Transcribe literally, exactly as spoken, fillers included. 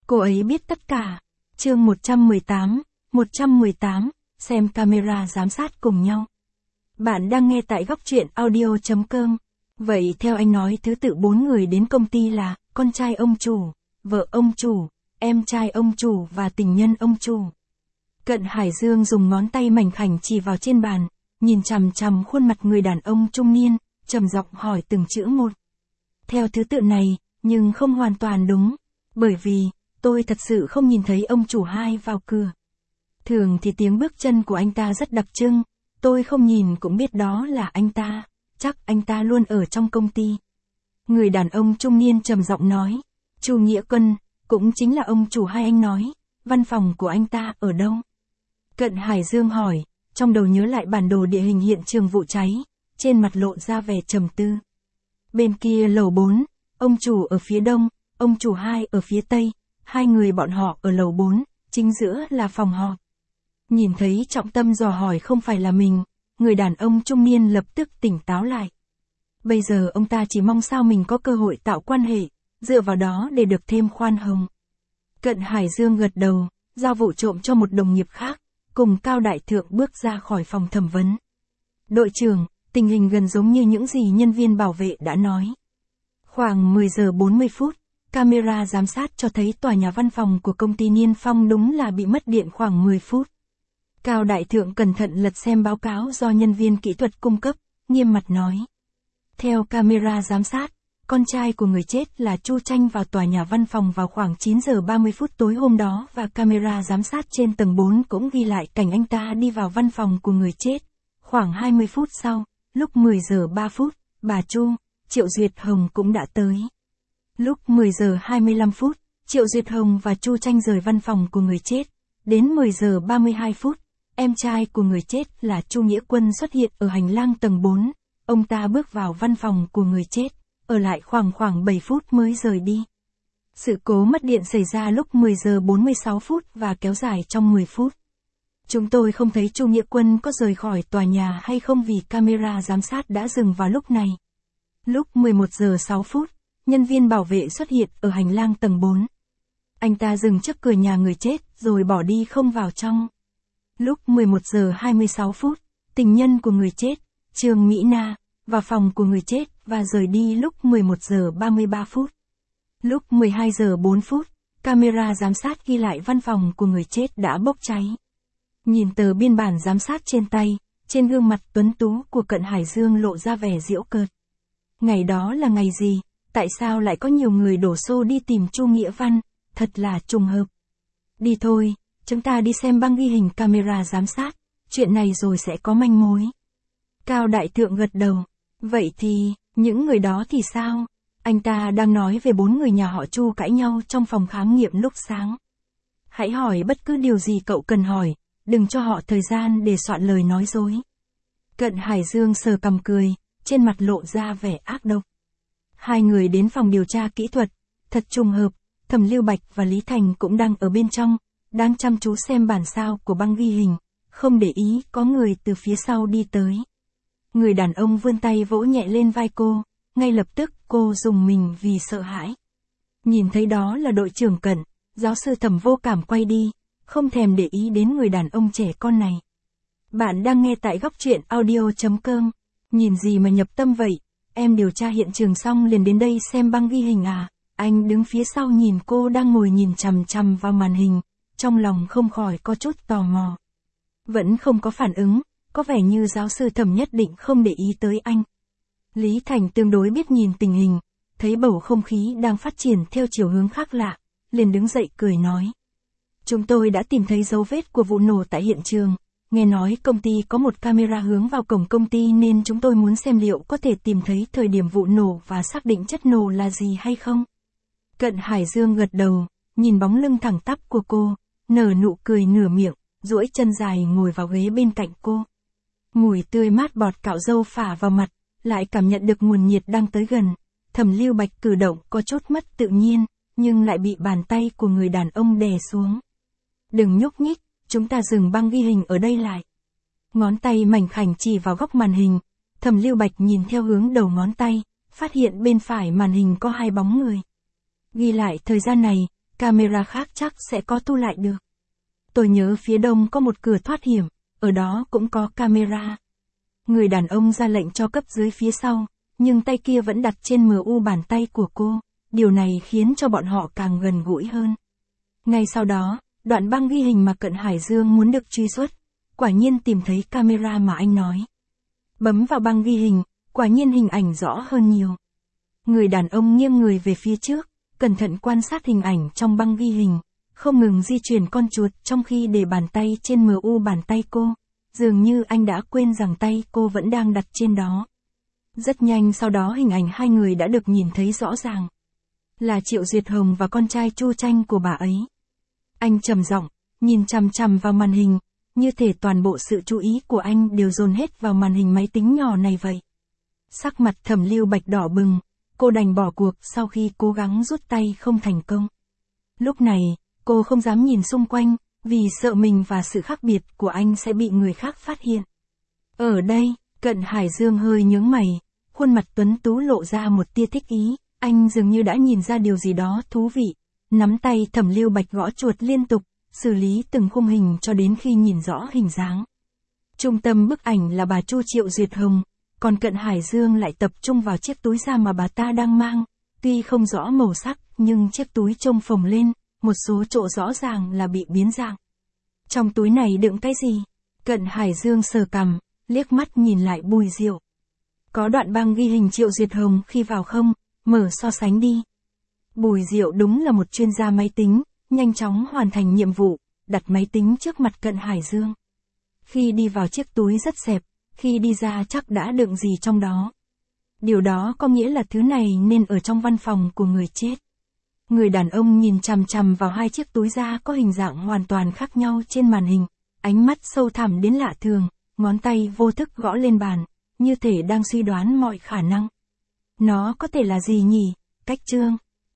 Cô ấy biết tất cả. Chương một trăm mười tám, một trăm mười tám, xem camera giám sát cùng nhau. Bạn đang nghe tại góc truyện audio chấm com. Vậy theo anh nói thứ tự bốn người đến công ty là con trai ông chủ, vợ ông chủ, em trai ông chủ và tình nhân ông chủ. Cận Hải Dương dùng ngón tay mảnh khảnh chỉ vào trên bàn, nhìn chằm chằm khuôn mặt người đàn ông trung niên, trầm giọng hỏi từng chữ một. Theo thứ tự này, nhưng không hoàn toàn đúng, bởi vì tôi thật sự không nhìn thấy ông chủ hai vào cửa. Thường thì tiếng bước chân của anh ta rất đặc trưng, tôi không nhìn cũng biết đó là anh ta, chắc anh ta luôn ở trong công ty. Người đàn ông trung niên trầm giọng nói, Chu Nghĩa Quân, cũng chính là ông chủ hai anh nói, văn phòng của anh ta ở đâu? Cận Hải Dương hỏi, trong đầu nhớ lại bản đồ địa hình hiện trường vụ cháy, trên mặt lộ ra vẻ trầm tư. Bên kia lầu bốn, ông chủ ở phía đông, ông chủ hai ở phía tây, hai người bọn họ ở lầu bốn, chính giữa là phòng họp. Nhìn thấy trọng tâm dò hỏi không phải là mình, người đàn ông trung niên lập tức tỉnh táo lại. Bây giờ ông ta chỉ mong sao mình có cơ hội tạo quan hệ, dựa vào đó để được thêm khoan hồng. Cận Hải Dương gật đầu, giao vụ trộm cho một đồng nghiệp khác, cùng Cao Đại Thượng bước ra khỏi phòng thẩm vấn. Đội trưởng, tình hình gần giống như những gì nhân viên bảo vệ đã nói. Khoảng mười giờ bốn mươi phút, camera giám sát cho thấy tòa nhà văn phòng của công ty Niên Phong đúng là bị mất điện khoảng mười phút. Cao Đại Thượng cẩn thận lật xem báo cáo do nhân viên kỹ thuật cung cấp, nghiêm mặt nói. Theo camera giám sát, con trai của người chết là Chu Tranh vào tòa nhà văn phòng vào khoảng chín giờ ba mươi phút tối hôm đó và camera giám sát trên tầng bốn cũng ghi lại cảnh anh ta đi vào văn phòng của người chết. Khoảng hai mươi phút sau, lúc mười giờ ba phút, bà Chu, Triệu Duyệt Hồng cũng đã tới. Lúc mười giờ hai mươi lăm phút, Triệu Duyệt Hồng và Chu Tranh rời văn phòng của người chết. Đến mười giờ ba mươi hai phút, em trai của người chết là Chu Nghĩa Quân xuất hiện ở hành lang tầng bốn. Ông ta bước vào văn phòng của người chết, ở lại khoảng khoảng bảy phút mới rời đi. Sự cố mất điện xảy ra lúc mười giờ bốn mươi sáu phút và kéo dài trong mười phút. Chúng tôi không thấy Chu Nghĩa Quân có rời khỏi tòa nhà hay không vì camera giám sát đã dừng vào lúc này. Lúc mười một giờ sáu phút, nhân viên bảo vệ xuất hiện ở hành lang tầng bốn. Anh ta dừng trước cửa nhà người chết rồi bỏ đi không vào trong. Lúc mười một giờ hai mươi sáu phút, tình nhân của người chết, Trương Mỹ Na, vào phòng của người chết và rời đi lúc mười một giờ ba mươi ba phút. Lúc mười hai giờ bốn phút, camera giám sát ghi lại văn phòng của người chết đã bốc cháy. Nhìn tờ biên bản giám sát trên tay, trên gương mặt tuấn tú của Cận Hải Dương lộ ra vẻ giễu cợt. Ngày đó là ngày gì? Tại sao lại có nhiều người đổ xô đi tìm Chu Nghĩa Văn? Thật là trùng hợp. Đi thôi, chúng ta đi xem băng ghi hình camera giám sát, chuyện này rồi sẽ có manh mối. Cao Đại Thượng gật đầu. Vậy thì, những người đó thì sao? Anh ta đang nói về bốn người nhà họ Chu cãi nhau trong phòng khám nghiệm lúc sáng. Hãy hỏi bất cứ điều gì cậu cần hỏi, đừng cho họ thời gian để soạn lời nói dối. Cận Hải Dương sờ cằm cười, trên mặt lộ ra vẻ ác độc. Hai người đến phòng điều tra kỹ thuật, thật trùng hợp, Thẩm Lưu Bạch và Lý Thành cũng đang ở bên trong, đang chăm chú xem bản sao của băng ghi hình, không để ý có người từ phía sau đi tới. Người đàn ông vươn tay vỗ nhẹ lên vai cô, ngay lập tức cô rùng mình vì sợ hãi. Nhìn thấy đó là đội trưởng Cận, giáo sư Thẩm vô cảm quay đi, không thèm để ý đến người đàn ông trẻ con này. Bạn đang nghe tại góc truyện audio chấm com. Nhìn gì mà nhập tâm vậy? Em điều tra hiện trường xong liền đến đây xem băng ghi hình à? Anh đứng phía sau nhìn cô đang ngồi nhìn chằm chằm vào màn hình, trong lòng không khỏi có chút tò mò. Vẫn không có phản ứng, có vẻ như giáo sư Thẩm nhất định không để ý tới anh. Lý Thành tương đối biết nhìn tình hình, thấy bầu không khí đang phát triển theo chiều hướng khác lạ, liền đứng dậy cười nói. Chúng tôi đã tìm thấy dấu vết của vụ nổ tại hiện trường, nghe nói công ty có một camera hướng vào cổng công ty nên chúng tôi muốn xem liệu có thể tìm thấy thời điểm vụ nổ và xác định chất nổ là gì hay không. Cận Hải Dương gật đầu, nhìn bóng lưng thẳng tắp của cô, nở nụ cười nửa miệng, duỗi chân dài ngồi vào ghế bên cạnh cô. Mùi tươi mát bọt cạo râu phả vào mặt, lại cảm nhận được nguồn nhiệt đang tới gần. Thẩm Lưu Bạch cử động có chút mất tự nhiên, nhưng lại bị bàn tay của người đàn ông đè xuống. Đừng nhúc nhích, chúng ta dừng băng ghi hình ở đây lại. Ngón tay mảnh khảnh chỉ vào góc màn hình, Thẩm Lưu Bạch nhìn theo hướng đầu ngón tay, phát hiện bên phải màn hình có hai bóng người. Ghi lại thời gian này, camera khác chắc sẽ có thu lại được. Tôi nhớ phía đông có một cửa thoát hiểm, ở đó cũng có camera. Người đàn ông ra lệnh cho cấp dưới phía sau, nhưng tay kia vẫn đặt trên mờ u bàn tay của cô, điều này khiến cho bọn họ càng gần gũi hơn. Ngay sau đó, đoạn băng ghi hình mà Cận Hải Dương muốn được truy xuất, quả nhiên tìm thấy camera mà anh nói. Bấm vào băng ghi hình, quả nhiên hình ảnh rõ hơn nhiều. Người đàn ông nghiêng người về phía trước, cẩn thận quan sát hình ảnh trong băng ghi hình, không ngừng di chuyển con chuột trong khi để bàn tay trên mờ u bàn tay cô, dường như anh đã quên rằng tay cô vẫn đang đặt trên đó. Rất nhanh sau đó hình ảnh hai người đã được nhìn thấy rõ ràng. Là Triệu Duyệt Hồng và con trai Chu Tranh của bà ấy. Anh trầm giọng, nhìn chằm chằm vào màn hình, như thể toàn bộ sự chú ý của anh đều dồn hết vào màn hình máy tính nhỏ này vậy. Sắc mặt Thẩm Lưu Bạch đỏ bừng, cô đành bỏ cuộc sau khi cố gắng rút tay không thành công. Lúc này, cô không dám nhìn xung quanh, vì sợ mình và sự khác biệt của anh sẽ bị người khác phát hiện. Ở đây, Cận Hải Dương hơi nhướng mày, khuôn mặt tuấn tú lộ ra một tia thích ý, anh dường như đã nhìn ra điều gì đó thú vị. Nắm tay Thẩm Lưu Bạch gõ chuột liên tục, xử lý từng khung hình cho đến khi nhìn rõ hình dáng. Trung tâm bức ảnh là bà Chu Triệu Duyệt Hồng, còn Cận Hải Dương lại tập trung vào chiếc túi da mà bà ta đang mang, tuy không rõ màu sắc nhưng chiếc túi trông phồng lên, một số chỗ rõ ràng là bị biến dạng. Trong túi này đựng cái gì? Cận Hải Dương sờ cằm, liếc mắt nhìn lại Bùi Diệu. Có đoạn băng ghi hình Triệu Duyệt Hồng khi vào không, mở so sánh đi. Bùi Diệu đúng là một chuyên gia máy tính, nhanh chóng hoàn thành nhiệm vụ, đặt máy tính trước mặt Cận Hải Dương. Khi đi vào chiếc túi rất xẹp, khi đi ra chắc đã đựng gì trong đó. Điều đó có nghĩa là thứ này nên ở trong văn phòng của người chết. Người đàn ông nhìn chằm chằm vào hai chiếc túi da có hình dạng hoàn toàn khác nhau trên màn hình, ánh mắt sâu thẳm đến lạ thường, ngón tay vô thức gõ lên bàn, như thể đang suy đoán mọi khả năng. Nó có thể là gì nhỉ? Cách chương